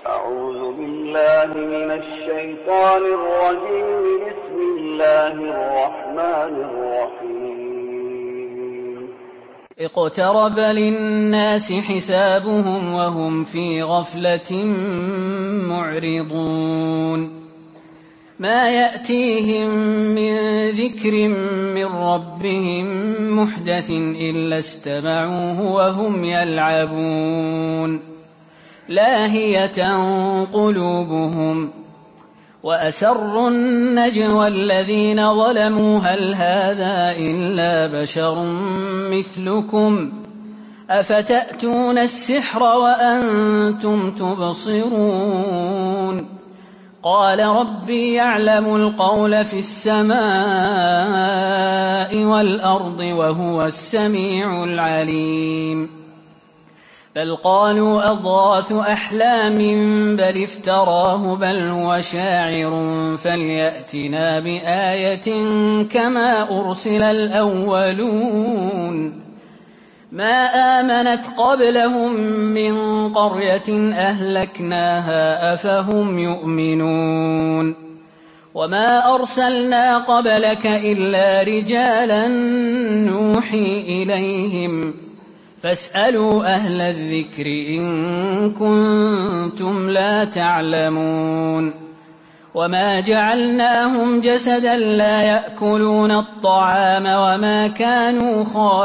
أعوذ بالله من الشيطان الرجيم. بسم الله الرحمن الرحيم. اقترب للناس حسابهم وهم في غفلة معرضون ما يأتيهم من ذكر من ربهم محدث إلا استمعوه وهم يلعبون لاهية قلوبهم وأسروا النجوى الذين ظلموا هل هذا إلا بشر مثلكم أفتأتون السحر وأنتم تبصرون قال ربي يعلم القول في السماء والأرض وهو السميع العليم بل قالوا أضغاث أحلام بل افتراه بل هو شاعر فليأتنا بآية كما أرسل الأولون ما آمنت قبلهم من قرية أهلكناها أفهم يؤمنون وما أرسلنا قبلك إلا رجالا نوحي إليهم فاسألوا أهل الذكر إن كنتم لا تعلمون وما جعلناهم جسدا لا يأكلون الطعام وما كانوا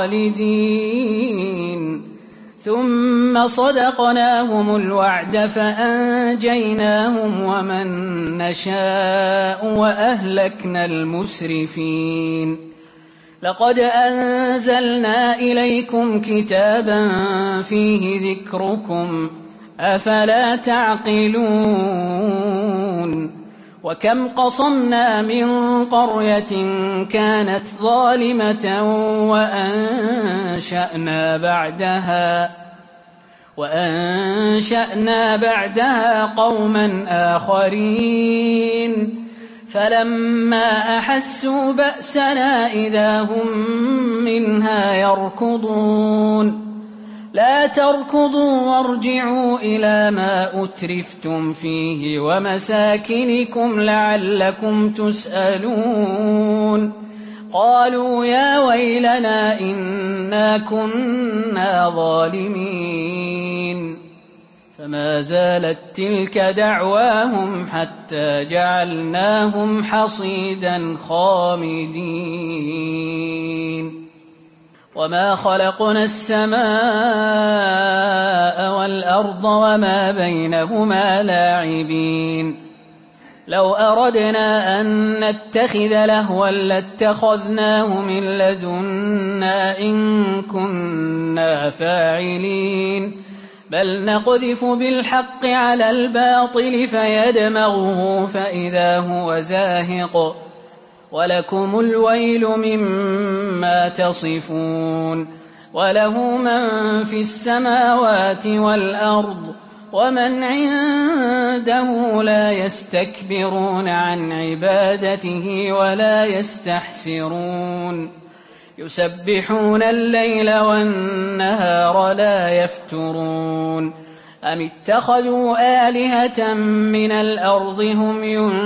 خالدين ثم صدقناهم الوعد فأنجيناهم ومن نشاء وأهلكنا المسرفين لقد أنزلنا إليكم كتابا فيه ذكركم أفلا تعقلون وكم قصمنا من قرية كانت ظالمة وأنشأنا بعدها قوما آخرين فلما أحسوا بأسنا إذا هم منها يركضون لا تركضوا وارجعوا إلى ما أترفتم فيه ومساكنكم لعلكم تسألون قالوا يا ويلنا إنا كنا ظالمين فما زالت تلك دعواهم حتى جعلناهم حصيدا خامدين وما خلقنا السماء والأرض وما بينهما لاعبين لو أردنا أن نتخذ لهوا لاتخذناه من لدنا إن كنا فاعلين بل نقذف بالحق على الباطل فيدمغه فإذا هو زاهق ولكم الويل مما تصفون وله من في السماوات والأرض ومن عنده لا يستكبرون عن عبادته ولا يستحسرون يسبحون الليل والنهار لا يفترون أم اتخذوا آلهة من الأرض هم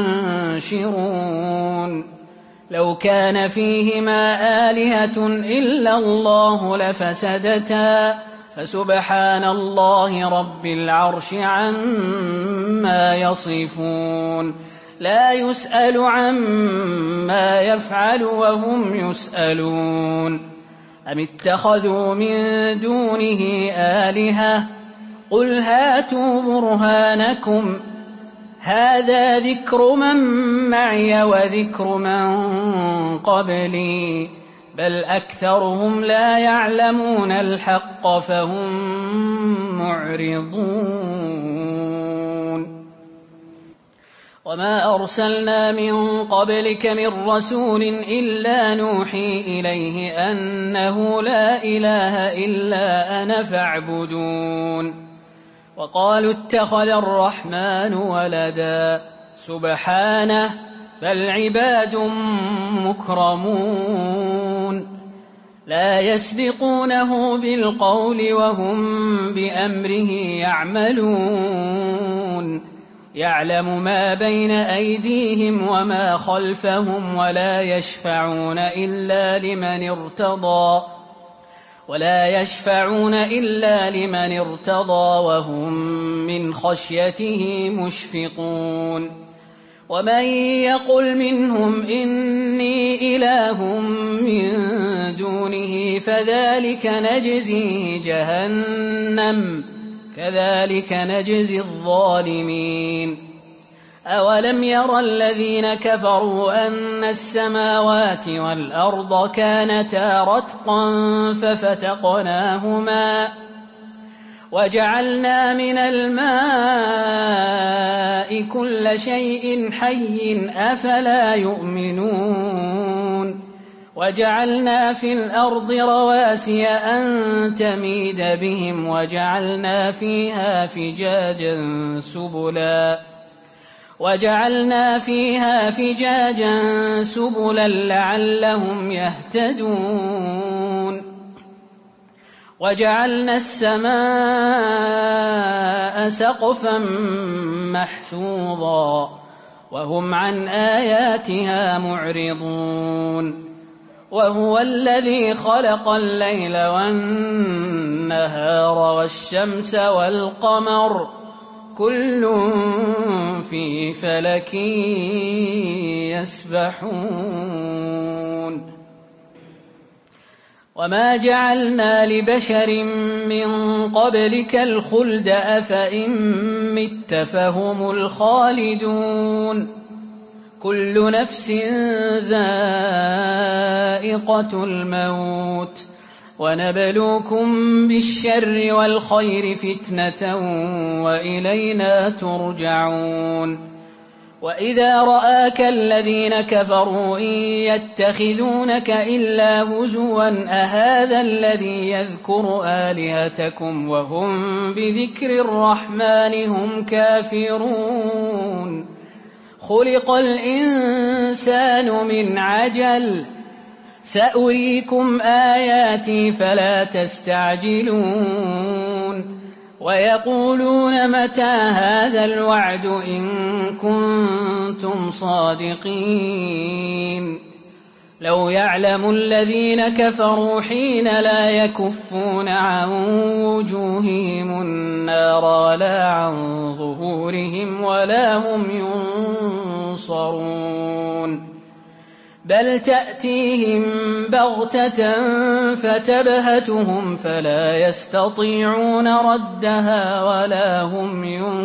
ينشرون لو كان فيهما آلهة إلا الله لفسدتا فسبحان الله رب العرش عما يصفون لا يسأل عما يفعل وهم يسألون أم اتخذوا من دونه آلهة قل هاتوا برهانكم هذا ذكر من معي وذكر من قبلي بل أكثرهم لا يعلمون الحق فهم معرضون وما أرسلنا من قبلك من رسول إلا نوحي إليه أنه لا إله إلا أنا فاعبدون وقالوا اتخذ الرحمن ولدا سبحانه بل عباد مكرمون لا يسبقونه بالقول وهم بأمره يعملون يعلم ما بين أيديهم وما خلفهم ولا يشفعون إلا لمن ارتضى وهم من خشيته مشفقون ومن يقل منهم إني إله من دونه فذلك نجزيه جهنم كذلك نجزي الظالمين أولم ير الذين كفروا أن السماوات والأرض كانتا رتقا ففتقناهما وجعلنا من الماء كل شيء حي أفلا يؤمنون وجعلنا في الأرض رواسي أن تميد بهم وجعلنا فيها فجاجا سبلا لعلهم يهتدون وجعلنا السماء سقفا محفوظا وهم عن آياتها معرضون وهو الذي خلق الليل والنهار والشمس والقمر كل في فلك يسبحون وما جعلنا لبشر من قبلك الخلد أفإن مت فهم الخالدون كل نفس ذائقة الموت ونبلوكم بالشر والخير فتنة وإلينا ترجعون وإذا رآك الذين كفروا إن يتخذونك إلا هزوا أهذا الذي يذكر آلهتكم وهم بذكر الرحمن هم كافرون خلق الإنسان من عجل سأريكم آياتي فلا تستعجلون ويقولون متى هذا الوعد إن كنتم صادقين لو يعلم الذين كفروا حين لا يكفون عن وجوههم النار ولا عن ظهورهم ولا هم ينصرون بل تأتيهم بغتة فتبهتهم فلا يستطيعون ردها ولا هم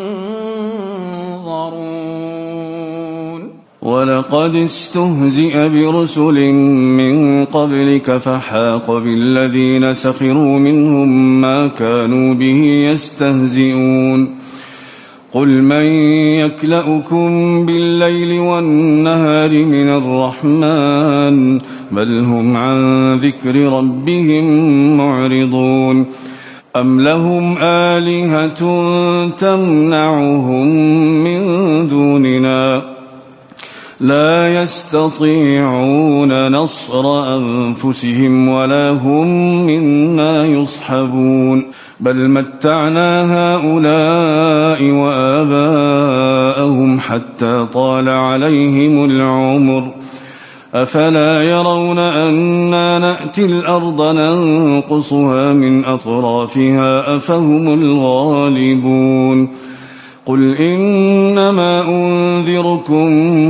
ينظرون ولقد استهزئ برسل من قبلك فحاق بالذين سخروا منهم ما كانوا به يستهزئون قل من يكلؤكم بالليل والنهار من الرحمن بل هم عن ذكر ربهم معرضون أم لهم آلهة تمنعهم من دوننا لا يستطيعون نصر أنفسهم ولا هم منا يصحبون بل متعنا هؤلاء وآباءهم حتى طال عليهم العمر أفلا يرون أنا نأتي الأرض ننقصها من أطرافها أفهم الغالبون قل إنما أنذركم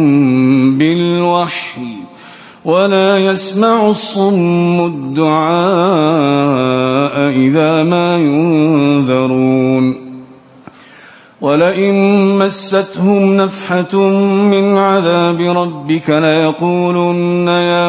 بالوحي ولا يسمع الصم الدعاء إذا ما ينذرون ولئن مستهم نفحة من عذاب ربك ليقولن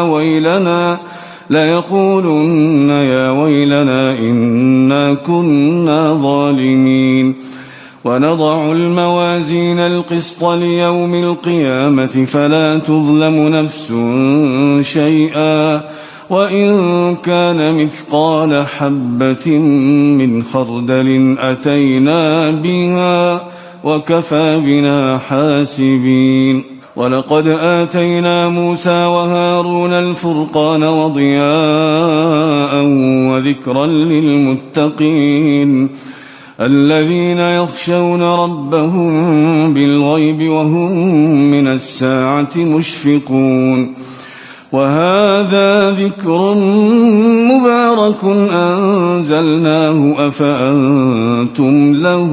يا ويلنا إنا كنا ظالمين ونضع الموازين القسط ليوم القيامة فلا تظلم نفس شيئا وإن كان مثقال حبة من خردل أتينا بها وكفى بنا حاسبين ولقد آتينا موسى وهارون الفرقان وضياء وذكرا للمتقين الذين يخشون ربهم بالغيب وهم من الساعة مشفقون. وهذا ذكر مبارك أنزلناه أفأنتم له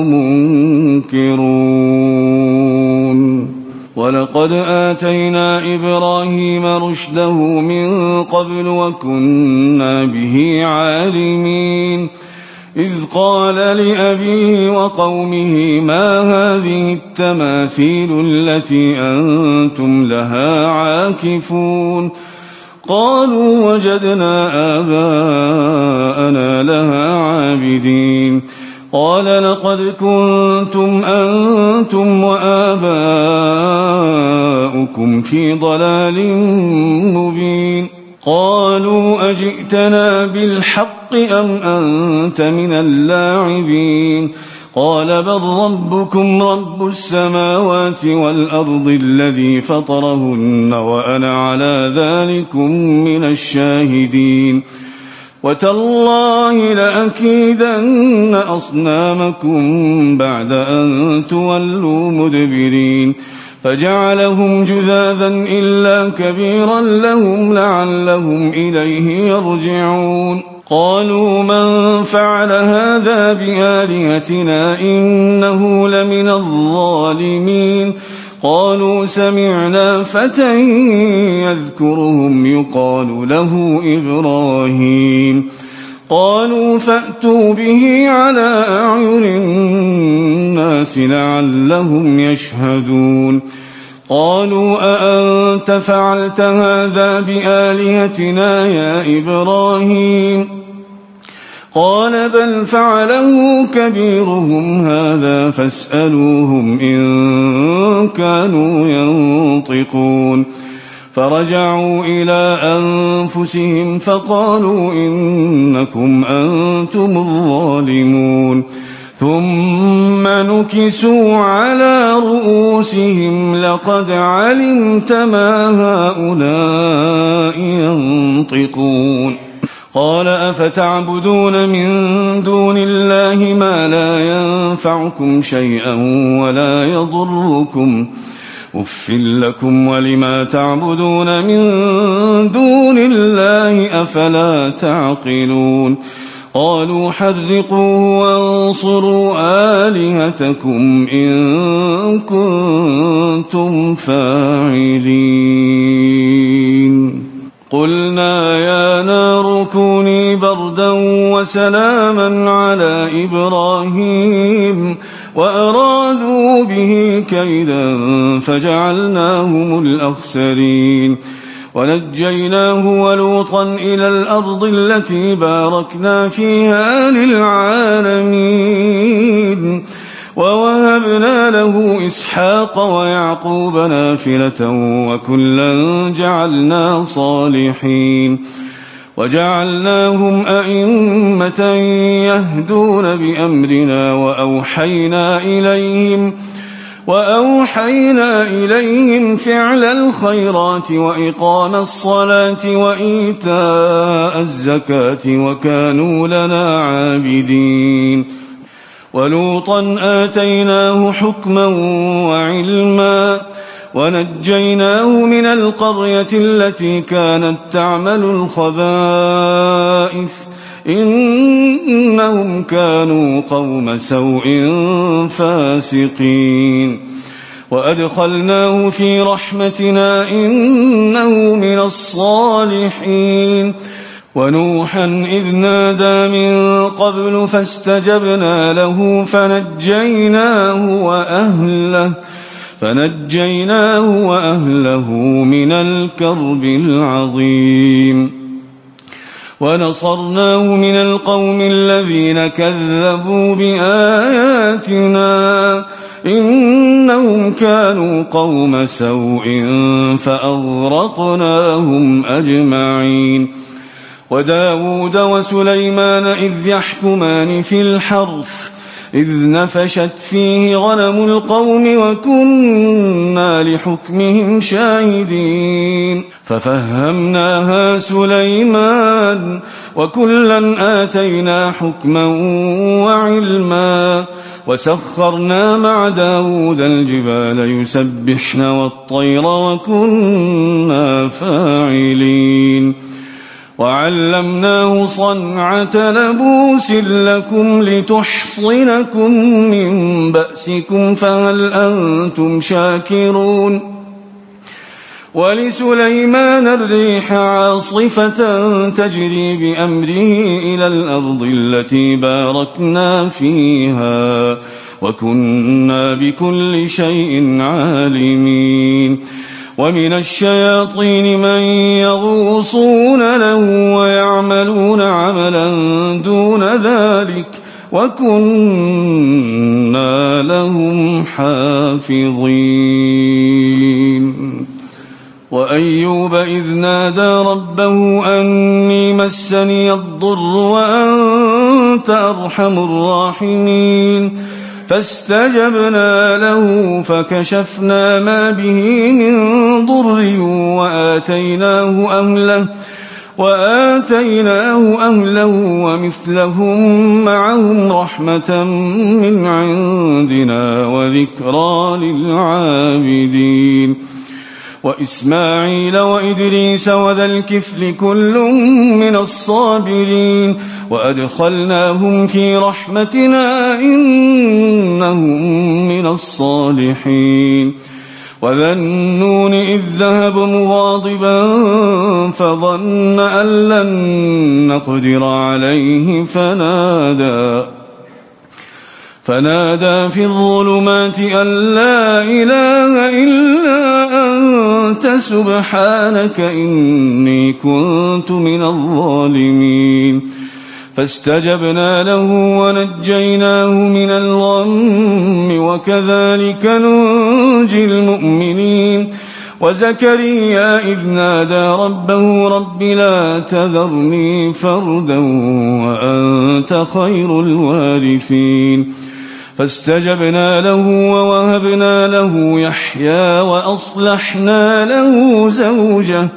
منكرون. ولقد آتينا إبراهيم رشده من قبل وكنا به عالمين إذ قال لأبيه وقومه ما هذه التماثيل التي أنتم لها عاكفون قالوا وجدنا آباءنا لها عابدين قال لقد كنتم أنتم وآباؤكم في ضلال مبين قالوا أجئتنا بالحق أم أنت من اللاعبين قال بل ربكم رب السماوات والأرض الذي فطرهن وأنا على ذلكم من الشاهدين وتالله لأكيدن أصنامكم بعد أن تولوا مدبرين فجعلهم جذاذا إلا كبيرا لهم لعلهم إليه يرجعون قالوا من فعل هذا بآلهتنا إنه لمن الظالمين قالوا سمعنا فتى يذكرهم يقال له إبراهيم قالوا فأتوا به على أعين الناس لعلهم يشهدون قالوا أأنت فعلت هذا بآلهتنا يا إبراهيم قال بل فعله كبيرهم هذا فاسألوهم إن كانوا ينطقون فرجعوا إلى أنفسهم فقالوا إنكم أنتم الظالمون ثم نكسوا على رؤوسهم لقد علمت ما هؤلاء ينطقون قال أفتعبدون من دون الله ما لا ينفعكم شيئا ولا يضركم أف لكم ولما تعبدون من دون الله أفلا تعقلون قالوا حرقوه وانصروا آلهتكم إن كنتم فاعلين قلنا يا نار كوني بردا وسلاما على إبراهيم وأرادوا به كيدا فجعلناهم الأخسرين ونجيناه ولوطا إلى الأرض التي باركنا فيها للعالمين ووهبنا له إسحاق ويعقوب نافلة وكلا جعلنا صالحين وجعلناهم أئمة يهدون بأمرنا وأوحينا إليهم فعل الخيرات وإقام الصلاة وإيتاء الزكاة وكانوا لنا عابدين ولوطا آتيناه حكما وعلما ونجيناه من القرية التي كانت تعمل الخبائث إنهم كانوا قوم سوء فاسقين وأدخلناه في رحمتنا إنه من الصالحين ونوحا إذ نادى من قبل فاستجبنا له فنجيناه وأهله من الكرب العظيم ونصرناه من القوم الذين كذبوا بآياتنا إنهم كانوا قوم سوء فأغرقناهم أجمعين وداود وسليمان إذ يحكمان في الحرث إذ نفشت فيه غنم القوم وكنا لحكمهم شاهدين ففهمناها سليمان وكلا آتينا حكما وعلما وسخرنا مع داود الجبال يسبحن والطير وكنا فاعلين وعلمناه صنعة لبوس لكم لتحصنكم من بأسكم فهل أنتم شاكرون ولسليمان الريح عاصفة تجري بأمره إلى الأرض التي باركنا فيها وكنا بكل شيء عالمين ومن الشياطين من يغوصون له ويعملون عملا دون ذلك وكنا لهم حافظين وأيوب إذ نادى ربه أني مسني الضر وأنت أرحم الراحمين فاستجبنا له فكشفنا ما به من ضر وآتيناه أهله ومثلهم معهم رحمة من عندنا وذكرى للعابدين وإسماعيل وإدريس وذا الكفل كل من الصابرين وأدخلناهم في رحمتنا إنهم من الصالحين وذا النون إذ ذهب مغاضبا فظن أن لن نقدر عليه فنادى في الظلمات أن لا إله إلا أنت سبحانك إني كنت من الظالمين فاستجبنا له ونجيناه من الغم وكذلك ننجي المؤمنين وزكريا إذ نادى ربه رب لا تذرني فردا وأنت خير الوارثين فاستجبنا له ووهبنا له يحيى وأصلحنا له زوجه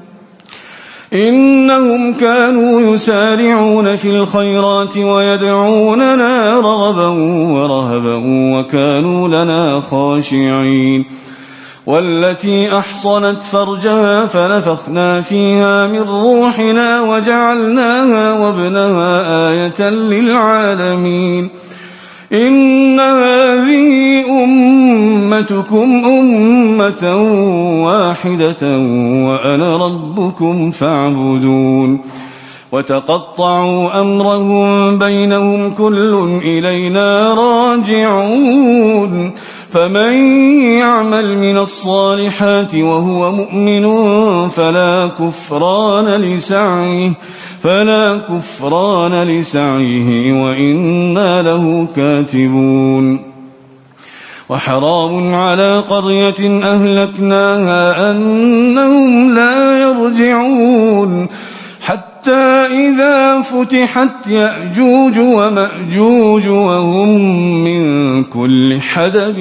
إنهم كانوا يسارعون في الخيرات ويدعوننا رغبا ورهبا وكانوا لنا خاشعين والتي أحصنت فرجها فنفخنا فيها من روحنا وجعلناها وابنها آية للعالمين إن هذه أمتكم أمة واحدة وأنا ربكم فاعبدون وتقطعوا أمرهم بينهم كل إلينا راجعون فمن يعمل من الصالحات وهو مؤمن فلا كفران لسعيه وإنا له كاتبون وحرام على قرية أهلكناها أنهم لا يرجعون حتى إذا فتحت يأجوج ومأجوج وهم من كل حدب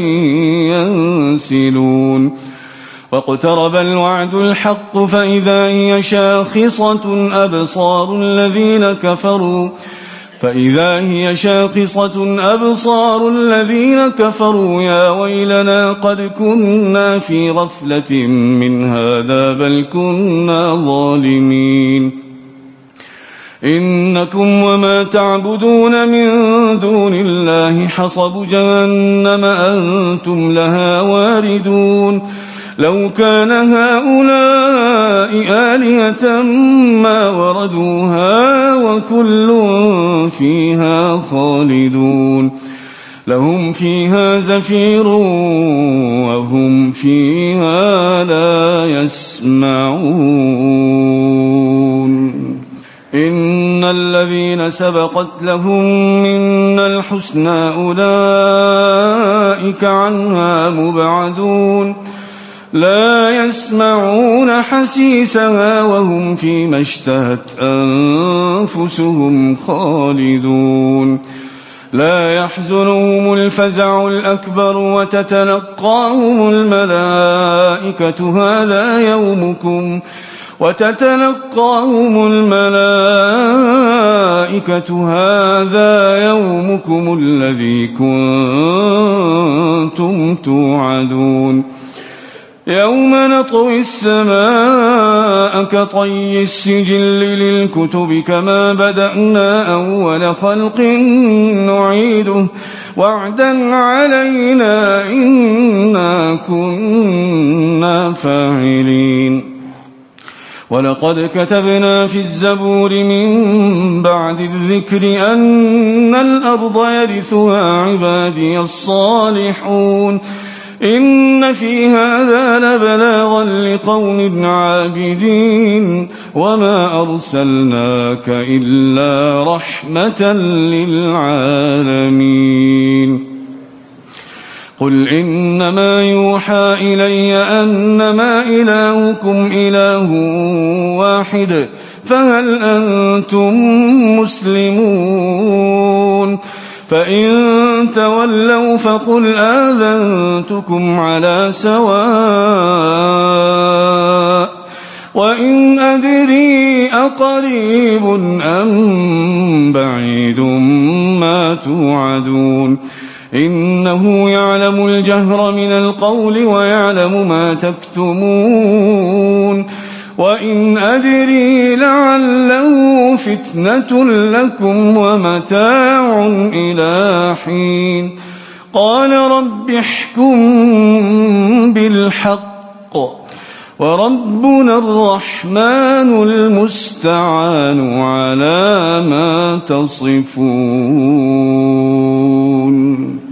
ينسلون واقترب الوعد الحق فإذا هي شاخصة أبصار الذين كفروا يا ويلنا قد كنا في غفلة من هذا بل كنا ظالمين إنكم وما تعبدون من دون الله حصب جهنم أنتم لها واردون لو كان هؤلاء آلهة ما وردوها وكل فيها خالدون لهم فيها زفير وهم فيها لا يسمعون إن الذين سبقت لهم منا الحسنى أولئك عنها مبعدون لا يسمعون حسيسها وهم فيما اشتهت أنفسهم خالدون لا يحزنهم الفزع الأكبر وتتلقاهم الملائكة هذا يومكم الذي كنتم توعدون يوم نطوي السماء كطي السجل للكتب كما بدأنا أول خلق نعيده وعدا علينا إنا كنا فاعلين ولقد كتبنا في الزبور من بعد الذكر أن الأرض يرثها عبادي الصالحون إن في هذا لبلاغا لقوم عابدين وما أرسلناك إلا رحمة للعالمين قل إنما يوحى إلي أنما إلهكم إله واحد فهل أنتم مسلمون فإن تولوا فقل آذنتكم على سواء وإن أدري أقريب أم بعيد ما توعدون إنه يعلم الجهر من القول ويعلم ما تكتمون وإن أدري لعله فتنة لكم ومتاع إلى حين قال رب احكم بالحق وربنا الرحمن المستعان على ما تصفون